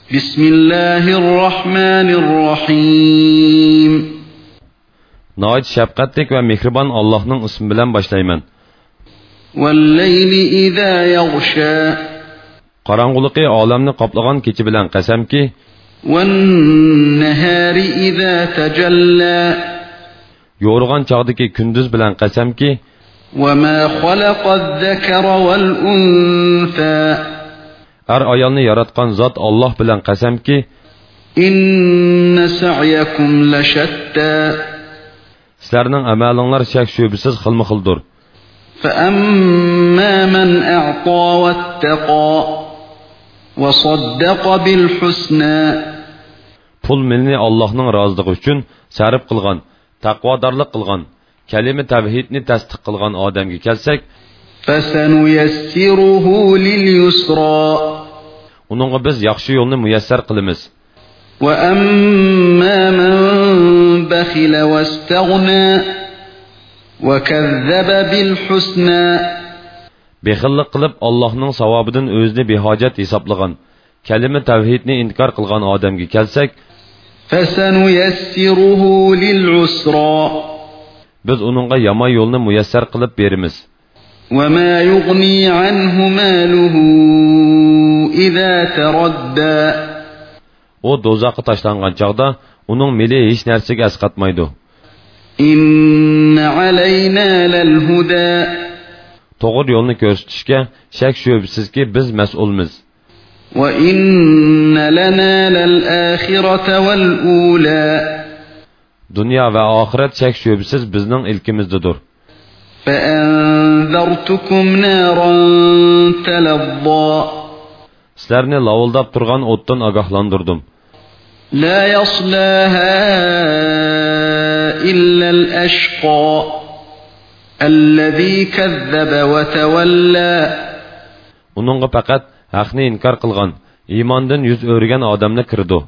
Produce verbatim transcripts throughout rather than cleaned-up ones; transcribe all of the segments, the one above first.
Bismillahirrahmanirrahim. Nəhayət şəfqətlik və mehriban Allah'ın ismi bilan başlayman. Vel-leyli izâ yaghşâ. Qarang'uliqi olamni qoplagan kecha bilan qasamki, ven-nehâri izâ tajallâ. Yo'rg'an chog'dagi kunduz bilan qasamki, وَمَا خَلَقَ الذَّكَرَ وَالْأُنثَى. Er ayolni yaratgan zot Alloh bilan qasamki, إِنَّ سَعْيَكُمْ لَشَتَّى. Sizlarning amalinglar shak shubisiz xilma-xildir. فَأَمَّا مَنْ أَعْطَى وَاتَّقَى وَصَدَّقَ بِالْحُسْنَى. Pul milni Allohning roziligi uchun sarf qilgan, taqvodorlik qilgan, kalima tavhidni tasdiq qilgan odamga kelsak, فَسَنُيَسِّرُهُ لِلْيُسْرَى. Uningga biz yaxshi yo'lni muyassar qilamiz. وَأَمَّا مَنْ بَخِلَ وَاسْتَغْنَى وَكَذَّبَ بِالْحُسْنَى. Bexillik qilib Allohning savobidan o'zini behojat hisoblagan, kalima tavhidni inkor qilgan odamga kelsak, فَسَنُيَسِّرُهُ لِلْعُسْرَى. Biz uningga yomon yo'lni muyassar qilib beramiz. وَمَا يُغْنِي عَنْهُ مَالُهُ إِذَا تَرَدَّى. O do'zaxga tashlangan chaqda uning mili hech narsaga asqatmaydi. إِنَّ عَلَيْنَا لَلْهُدَى. To'g'ri yo'lni ko'rsatishga shak shubsizki biz mas'ulmiz. وَإِنَّ لَنَا لَلْآخِرَةَ وَالْأُولَى. Dünya va oxirat shak shubsiz bizning ilkimizdir. فَأَنذَرْتُكُمْ نَارًا تَلَظَّى. Sizlarni lavildab turgan o'tdan ogohlantirdim. لَا يَصْلَاهَا إِلَّا الْأَشْقَى الَّذِي كَذَّبَ وَتَوَلَّى. Uningga faqat haqni inkor qilgan, iymondan yuz o'rgan odamni kirdi.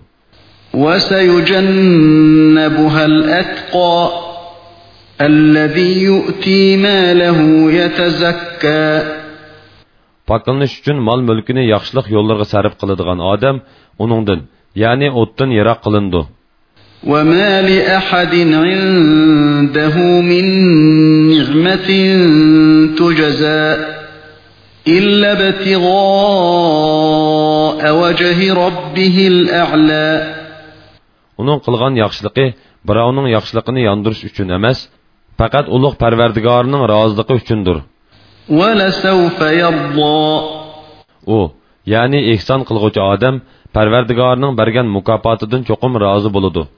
وَسَيُجَنَّبُهَا الْأَتْقَى الَّذِي يُؤْتِي مَالَهُ يَتَزَكَّى. Pokilnish uchun mol mulkini yaxshilik yo'llarga sarf qiladigan odam uningdan, ya'ni o'tdan yiroq qilindi. وَمَا لِأَحَدٍ عِندَهُ مِنْ نِعْمَةٍ تُجْزَى إِلَّا ابْتِغَاءَ وَجْهِ رَبِّهِ الْأَعْلَى. Uning qilgan yaxshiligi birovning yaxshiligini yondirish uchun emas, faqat ulug' Parvardigorning roziligi uchundir. وَلَسَوْفَ يَرْضَى. U, ya'ni ihson qilguvchi odam Parvardigorning bergan mukofotidan cho'qim rozi bo'ladi.